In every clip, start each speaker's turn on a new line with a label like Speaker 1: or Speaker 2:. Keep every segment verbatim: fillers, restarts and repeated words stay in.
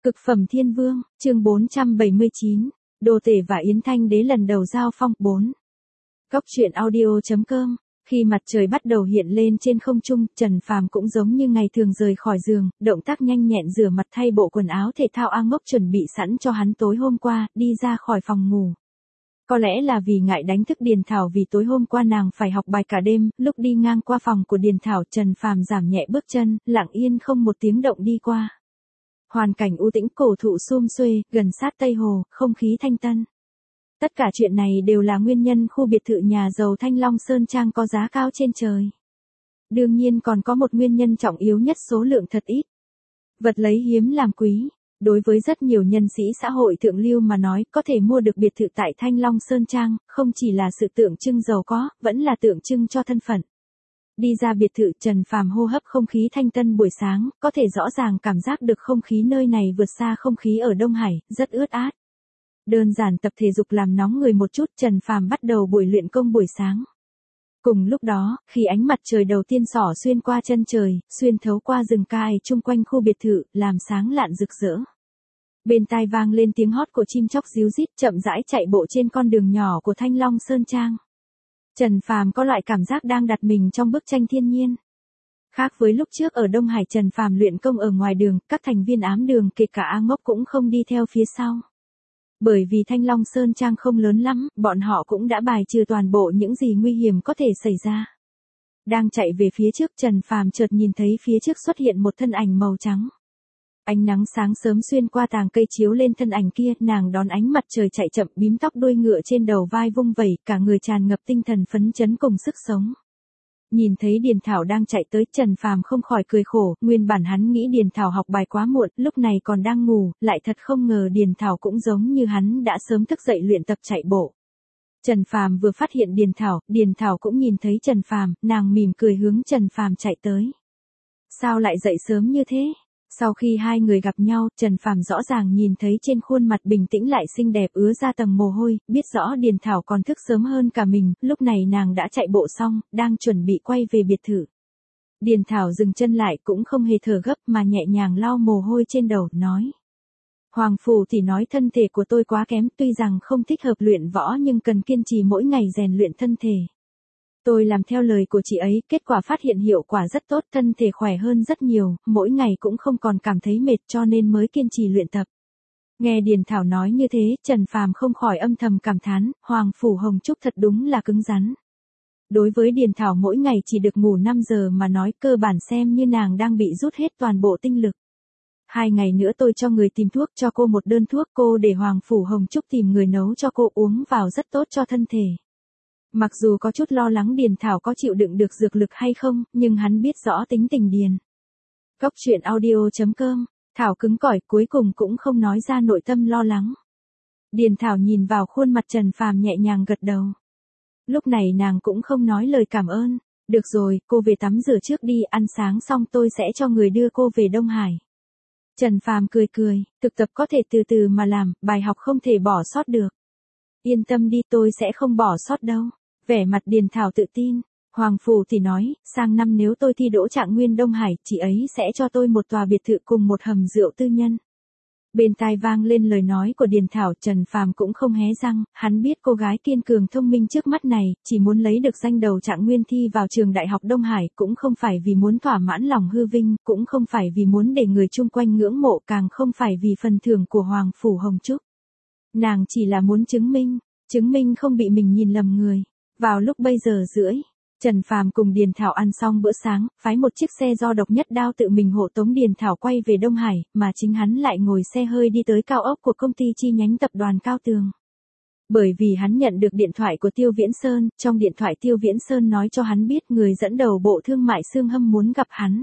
Speaker 1: Cực phẩm thiên vương, chương bốn trăm bảy mươi chín, Đồ Tể và Yến Thanh Đế lần đầu giao phong. bốn. Góc truyện audio.com. Khi mặt trời bắt đầu hiện lên trên không trung, Trần Phàm cũng giống như ngày thường rời khỏi giường, động tác nhanh nhẹn rửa mặt thay bộ quần áo thể thao A Ngốc chuẩn bị sẵn cho hắn tối hôm qua, đi ra khỏi phòng ngủ. Có lẽ là vì ngại đánh thức Điền Thảo vì tối hôm qua nàng phải học bài cả đêm, lúc đi ngang qua phòng của Điền Thảo, Trần Phàm giảm nhẹ bước chân, lặng yên không một tiếng động đi qua. Hoàn cảnh u tĩnh, cổ thụ sum xuê, gần sát Tây Hồ, không khí thanh tân. Tất cả chuyện này đều là nguyên nhân khu biệt thự nhà giàu Thanh Long Sơn Trang có giá cao trên trời. Đương nhiên còn có một nguyên nhân trọng yếu nhất, số lượng thật ít. Vật lấy hiếm làm quý. Đối với rất nhiều nhân sĩ xã hội thượng lưu mà nói, có thể mua được biệt thự tại Thanh Long Sơn Trang, không chỉ là sự tượng trưng giàu có, vẫn là tượng trưng cho thân phận. Đi ra biệt thự, Trần Phàm hô hấp không khí thanh tân buổi sáng, có thể rõ ràng cảm giác được không khí nơi này vượt xa không khí ở Đông Hải, rất ướt át. Đơn giản tập thể dục làm nóng người một chút, Trần Phàm bắt đầu buổi luyện công buổi sáng. Cùng lúc đó, khi ánh mặt trời đầu tiên xỏ xuyên qua chân trời, xuyên thấu qua rừng cai chung quanh khu biệt thự, làm sáng lạn rực rỡ. Bên tai vang lên tiếng hót của chim chóc ríu rít, chậm rãi chạy bộ trên con đường nhỏ của Thanh Long Sơn Trang. Trần Phàm có loại cảm giác đang đặt mình trong bức tranh thiên nhiên. Khác với lúc trước ở Đông Hải, Trần Phàm luyện công ở ngoài đường, các thành viên ám đường kể cả A Ngốc cũng không đi theo phía sau. Bởi vì Thanh Long Sơn Trang không lớn lắm, bọn họ cũng đã bài trừ toàn bộ những gì nguy hiểm có thể xảy ra. Đang chạy về phía trước, Trần Phàm chợt nhìn thấy phía trước xuất hiện một thân ảnh màu trắng. Ánh nắng sáng sớm xuyên qua tàng cây chiếu lên thân ảnh kia, nàng đón ánh mặt trời chạy chậm, bím tóc đuôi ngựa trên đầu vai vung vẩy, cả người tràn ngập tinh thần phấn chấn cùng sức sống. Nhìn thấy Điền Thảo đang chạy tới, Trần Phàm không khỏi cười khổ, nguyên bản hắn nghĩ Điền Thảo học bài quá muộn, lúc này còn đang ngủ, lại thật không ngờ Điền Thảo cũng giống như hắn đã sớm thức dậy luyện tập chạy bộ. Trần Phàm vừa phát hiện Điền Thảo, Điền Thảo cũng nhìn thấy Trần Phàm, nàng mỉm cười hướng Trần Phàm chạy tới. Sao lại dậy sớm như thế? Sau khi hai người gặp nhau, Trần Phàm rõ ràng nhìn thấy trên khuôn mặt bình tĩnh lại xinh đẹp ứa ra tầng mồ hôi, biết rõ Điền Thảo còn thức sớm hơn cả mình, lúc này nàng đã chạy bộ xong, đang chuẩn bị quay về biệt thự. Điền Thảo dừng chân lại, cũng không hề thở gấp mà nhẹ nhàng lau mồ hôi trên đầu, nói. Hoàng phủ thì nói thân thể của tôi quá kém, tuy rằng không thích hợp luyện võ nhưng cần kiên trì mỗi ngày rèn luyện thân thể. Tôi làm theo lời của chị ấy, kết quả phát hiện hiệu quả rất tốt, thân thể khỏe hơn rất nhiều, mỗi ngày cũng không còn cảm thấy mệt cho nên mới kiên trì luyện tập. Nghe Điền Thảo nói như thế, Trần Phàm không khỏi âm thầm cảm thán, Hoàng phủ Hồng Trúc thật đúng là cứng rắn. Đối với Điền Thảo mỗi ngày chỉ được ngủ năm giờ mà nói, cơ bản xem như nàng đang bị rút hết toàn bộ tinh lực. Hai ngày nữa tôi cho người tìm thuốc cho cô một đơn thuốc, cô để Hoàng phủ Hồng Trúc tìm người nấu cho cô uống vào, rất tốt cho thân thể. Mặc dù có chút lo lắng Điền Thảo có chịu đựng được dược lực hay không, nhưng hắn biết rõ tính tình Điền. Góc truyện audio.com. Thảo cứng cỏi, cuối cùng cũng không nói ra nội tâm lo lắng. Điền Thảo nhìn vào khuôn mặt Trần Phàm nhẹ nhàng gật đầu. Lúc này nàng cũng không nói lời cảm ơn. Được rồi, cô về tắm rửa trước đi, ăn sáng xong tôi sẽ cho người đưa cô về Đông Hải. Trần Phàm cười cười, thực tập có thể từ từ mà làm, bài học không thể bỏ sót được. Yên tâm đi, tôi sẽ không bỏ sót đâu. Vẻ mặt Điền Thảo tự tin. Hoàng phủ thì nói, sang năm nếu tôi thi đỗ trạng nguyên Đông Hải, chị ấy sẽ cho tôi một tòa biệt thự cùng một hầm rượu tư nhân. Bên tai vang lên lời nói của Điền Thảo, Trần Phàm cũng không hé răng, hắn biết cô gái kiên cường thông minh trước mắt này, chỉ muốn lấy được danh đầu trạng nguyên thi vào trường đại học Đông Hải, cũng không phải vì muốn thỏa mãn lòng hư vinh, cũng không phải vì muốn để người chung quanh ngưỡng mộ, càng không phải vì phần thưởng của Hoàng phủ Hồng Trúc. Nàng chỉ là muốn chứng minh, chứng minh không bị mình nhìn lầm người. Vào lúc bây giờ rưỡi, Trần Phàm cùng Điền Thảo ăn xong bữa sáng, phái một chiếc xe do Độc Nhất Đao tự mình hộ tống Điền Thảo quay về Đông Hải, mà chính hắn lại ngồi xe hơi đi tới cao ốc của công ty chi nhánh tập đoàn Cao Tường. Bởi vì hắn nhận được điện thoại của Tiêu Viễn Sơn, trong điện thoại Tiêu Viễn Sơn nói cho hắn biết người dẫn đầu bộ thương mại Xương Hâm muốn gặp hắn.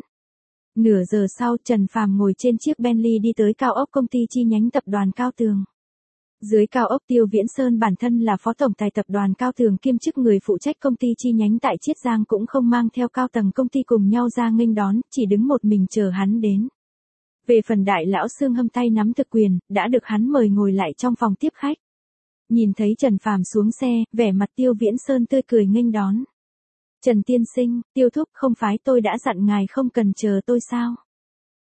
Speaker 1: Nửa giờ sau, Trần Phàm ngồi trên chiếc Bentley đi tới cao ốc công ty chi nhánh tập đoàn Cao Tường. Dưới cao ốc, Tiêu Viễn Sơn bản thân là phó tổng tài tập đoàn Cao Tường kiêm chức người phụ trách công ty chi nhánh tại Chiết Giang, cũng không mang theo cao tầng công ty cùng nhau ra nghênh đón, chỉ đứng một mình chờ hắn đến. Về phần đại lão Xương Hâm tay nắm thực quyền, đã được hắn mời ngồi lại trong phòng tiếp khách. Nhìn thấy Trần Phàm xuống xe, vẻ mặt Tiêu Viễn Sơn tươi cười nghênh đón. Trần tiên sinh, Tiêu thúc, không phải tôi đã dặn ngài không cần chờ tôi sao?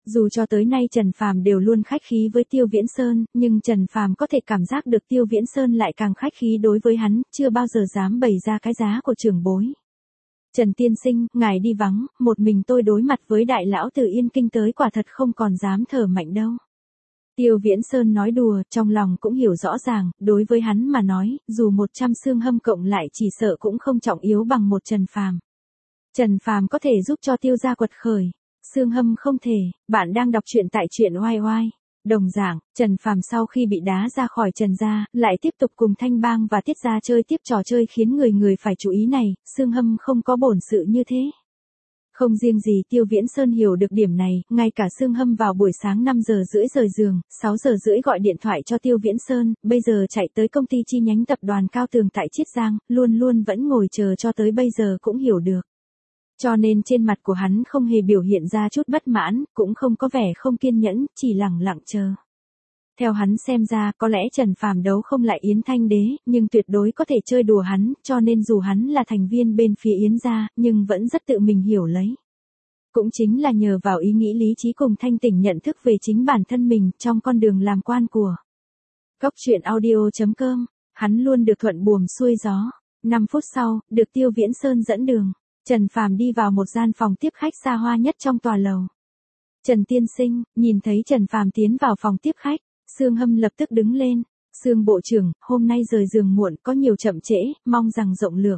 Speaker 1: Dù cho tới nay Trần Phàm đều luôn khách khí với Tiêu Viễn Sơn, nhưng Trần Phàm có thể cảm giác được Tiêu Viễn Sơn lại càng khách khí đối với hắn, chưa bao giờ dám bày ra cái giá của trưởng bối. Trần tiên sinh, ngài đi vắng, một mình tôi đối mặt với đại lão từ Yên Kinh tới quả thật không còn dám thở mạnh đâu. Tiêu Viễn Sơn nói đùa, trong lòng cũng hiểu rõ ràng, đối với hắn mà nói, dù một trăm xương hâm cộng lại chỉ sợ cũng không trọng yếu bằng một Trần Phàm. Trần Phàm có thể giúp cho Tiêu gia quật khởi, xương hâm không thể. Bạn đang đọc truyện tại truyện oai oai. Đồng dạng, Trần Phàm sau khi bị đá ra khỏi Trần gia, lại tiếp tục cùng Thanh Bang và Tiết gia chơi tiếp trò chơi khiến người người phải chú ý này, xương hâm không có bổn sự như thế. Không riêng gì Tiêu Viễn Sơn hiểu được điểm này, ngay cả Sương Hâm vào buổi sáng năm giờ rưỡi rời giường, sáu giờ rưỡi gọi điện thoại cho Tiêu Viễn Sơn, bây giờ chạy tới công ty chi nhánh tập đoàn Cao Tường tại Chiết Giang, luôn luôn vẫn ngồi chờ cho tới bây giờ cũng hiểu được. Cho nên trên mặt của hắn không hề biểu hiện ra chút bất mãn, cũng không có vẻ không kiên nhẫn, chỉ lẳng lặng chờ. Theo hắn xem ra, có lẽ Trần Phàm đấu không lại Yến Thanh Đế, nhưng tuyệt đối có thể chơi đùa hắn, cho nên dù hắn là thành viên bên phía Yến gia, nhưng vẫn rất tự mình hiểu lấy. Cũng chính là nhờ vào ý nghĩ lý trí cùng thanh tỉnh nhận thức về chính bản thân mình, trong con đường làm quan của Cốc truyện audio chấm com, hắn luôn được thuận buồm xuôi gió. năm phút sau, được Tiêu Viễn Sơn dẫn đường, Trần Phàm đi vào một gian phòng tiếp khách xa hoa nhất trong tòa lầu. Trần tiên sinh, nhìn thấy Trần Phàm tiến vào phòng tiếp khách, Sương Hâm lập tức đứng lên, Sương bộ trưởng, hôm nay rời giường muộn có nhiều chậm trễ, mong rằng rộng lượng.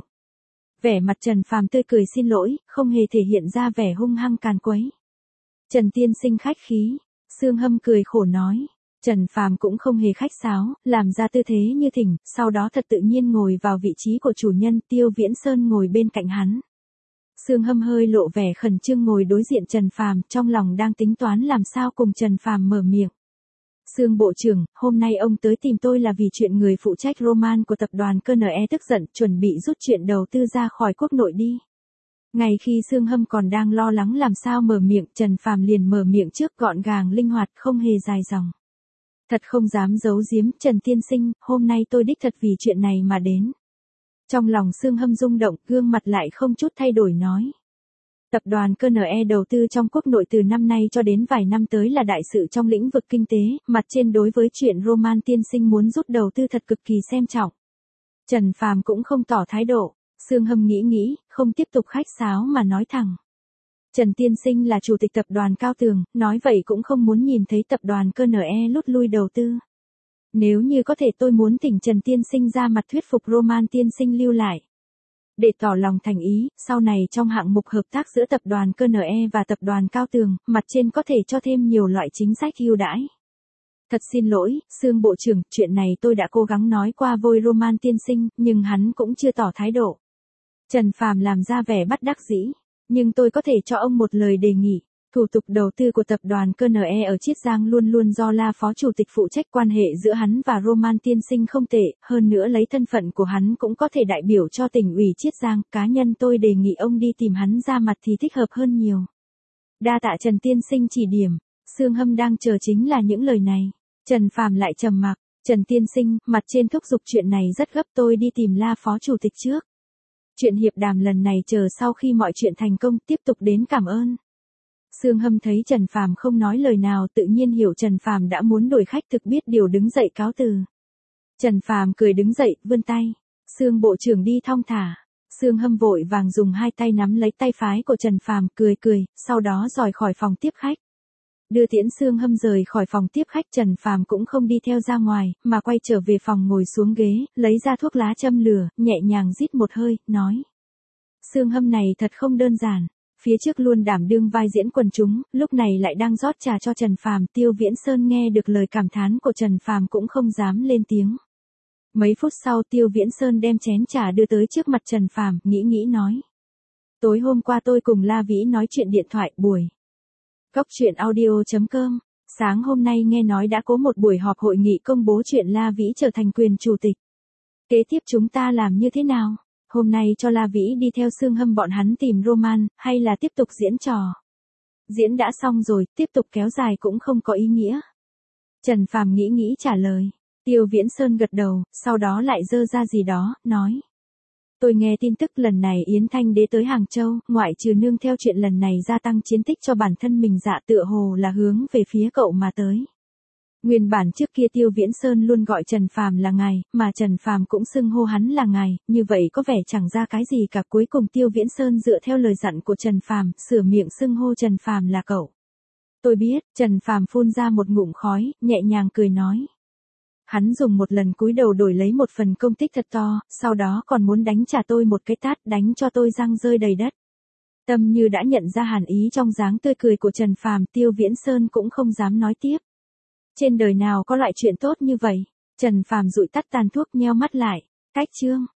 Speaker 1: Vẻ mặt Trần Phàm tươi cười xin lỗi, không hề thể hiện ra vẻ hung hăng càn quấy. Trần tiên sinh khách khí, Sương Hâm cười khổ nói. Trần Phàm cũng không hề khách sáo, làm ra tư thế như thỉnh, sau đó thật tự nhiên ngồi vào vị trí của chủ nhân, Tiêu Viễn Sơn ngồi bên cạnh hắn. Sương Hâm hơi lộ vẻ khẩn trương ngồi đối diện Trần Phàm, trong lòng đang tính toán làm sao cùng Trần Phàm mở miệng. Sương bộ trưởng, hôm nay ông tới tìm tôi là vì chuyện người phụ trách Roman của tập đoàn ca en e tức giận, chuẩn bị rút chuyện đầu tư ra khỏi quốc nội đi. Ngay khi Sương Hâm còn đang lo lắng làm sao mở miệng, Trần Phàm liền mở miệng trước, gọn gàng linh hoạt, không hề dài dòng. Thật không dám giấu giếm, Trần tiên sinh, hôm nay tôi đích thật vì chuyện này mà đến. Trong lòng Sương Hâm rung động, gương mặt lại không chút thay đổi nói. Tập đoàn ca en e đầu tư trong quốc nội từ năm nay cho đến vài năm tới là đại sự trong lĩnh vực kinh tế, mặt trên đối với chuyện Roman tiên sinh muốn rút đầu tư thật cực kỳ xem trọng. Trần Phàm cũng không tỏ thái độ, Sương Hâm nghĩ nghĩ, không tiếp tục khách sáo mà nói thẳng. Trần tiên sinh là chủ tịch tập đoàn Cao Tường, nói vậy cũng không muốn nhìn thấy tập đoàn ca en e lút lui đầu tư. Nếu như có thể tôi muốn thỉnh Trần tiên sinh ra mặt thuyết phục Roman tiên sinh lưu lại. Để tỏ lòng thành ý, sau này trong hạng mục hợp tác giữa tập đoàn ca en e và tập đoàn Cao Tường, mặt trên có thể cho thêm nhiều loại chính sách ưu đãi. Thật xin lỗi, Sương bộ trưởng, chuyện này tôi đã cố gắng nói qua với Roman tiên sinh, nhưng hắn cũng chưa tỏ thái độ. Trần Phàm làm ra vẻ bất đắc dĩ, nhưng tôi có thể cho ông một lời đề nghị. Thủ tục đầu tư của tập đoàn ca en e ở Chiết Giang luôn luôn do La phó chủ tịch phụ trách, quan hệ giữa hắn và Roman tiên sinh không tệ, hơn nữa lấy thân phận của hắn cũng có thể đại biểu cho tỉnh ủy Chiết Giang, cá nhân tôi đề nghị ông đi tìm hắn ra mặt thì thích hợp hơn nhiều. Đa tạ Trần tiên sinh chỉ điểm, Sương Hâm đang chờ chính là những lời này. Trần Phàm lại trầm mặc, Trần tiên sinh, mặt trên thúc giục chuyện này rất gấp, tôi đi tìm La phó chủ tịch trước. Chuyện hiệp đàm lần này chờ sau khi mọi chuyện thành công tiếp tục đến cảm ơn. Sương Hâm thấy Trần Phàm không nói lời nào, tự nhiên hiểu Trần Phàm đã muốn đổi khách, thực biết điều đứng dậy cáo từ. Trần Phàm cười đứng dậy, vươn tay. Sương bộ trưởng đi thong thả. Sương Hâm vội vàng dùng hai tay nắm lấy tay phái của Trần Phàm, cười cười, sau đó rời khỏi phòng tiếp khách. Đưa tiễn Sương Hâm rời khỏi phòng tiếp khách, Trần Phàm cũng không đi theo ra ngoài, mà quay trở về phòng ngồi xuống ghế, lấy ra thuốc lá châm lửa, nhẹ nhàng rít một hơi, nói. Sương Hâm này thật không đơn giản. Phía trước luôn đảm đương vai diễn quần chúng, lúc này lại đang rót trà cho Trần Phàm. Tiêu Viễn Sơn nghe được lời cảm thán của Trần Phàm cũng không dám lên tiếng. Mấy phút sau Tiêu Viễn Sơn đem chén trà đưa tới trước mặt Trần Phàm, nghĩ nghĩ nói. Tối hôm qua tôi cùng La Vĩ nói chuyện điện thoại, buổi Cốc truyện audio chấm com. Sáng hôm nay nghe nói đã có một buổi họp hội nghị công bố chuyện La Vĩ trở thành quyền chủ tịch. Kế tiếp chúng ta làm như thế nào? Hôm nay cho La Vĩ đi theo Sương Hâm bọn hắn tìm Roman, hay là tiếp tục diễn trò? Diễn đã xong rồi, tiếp tục kéo dài cũng không có ý nghĩa. Trần Phàm nghĩ nghĩ trả lời. Tiêu Viễn Sơn gật đầu, sau đó lại dơ ra gì đó, nói. Tôi nghe tin tức lần này Yến Thanh Đế tới Hàng Châu, ngoại trừ nương theo chuyện lần này gia tăng chiến tích cho bản thân mình, dạ tựa hồ là hướng về phía cậu mà tới. Nguyên bản trước kia Tiêu Viễn Sơn luôn gọi Trần Phàm là ngài, mà Trần Phàm cũng xưng hô hắn là ngài, như vậy có vẻ chẳng ra cái gì cả. Cuối cùng Tiêu Viễn Sơn dựa theo lời dặn của Trần Phàm, sửa miệng xưng hô Trần Phàm là cậu. Tôi biết, Trần Phàm phun ra một ngụm khói, nhẹ nhàng cười nói. Hắn dùng một lần cúi đầu đổi lấy một phần công tích thật to, sau đó còn muốn đánh trả tôi một cái tát, đánh cho tôi răng rơi đầy đất. Tâm Như đã nhận ra hàn ý trong dáng tươi cười của Trần Phàm, Tiêu Viễn Sơn cũng không dám nói tiếp. Trên đời nào có loại chuyện tốt như vậy? Trần Phàm dụi tắt tàn thuốc, nheo mắt lại. Cách chương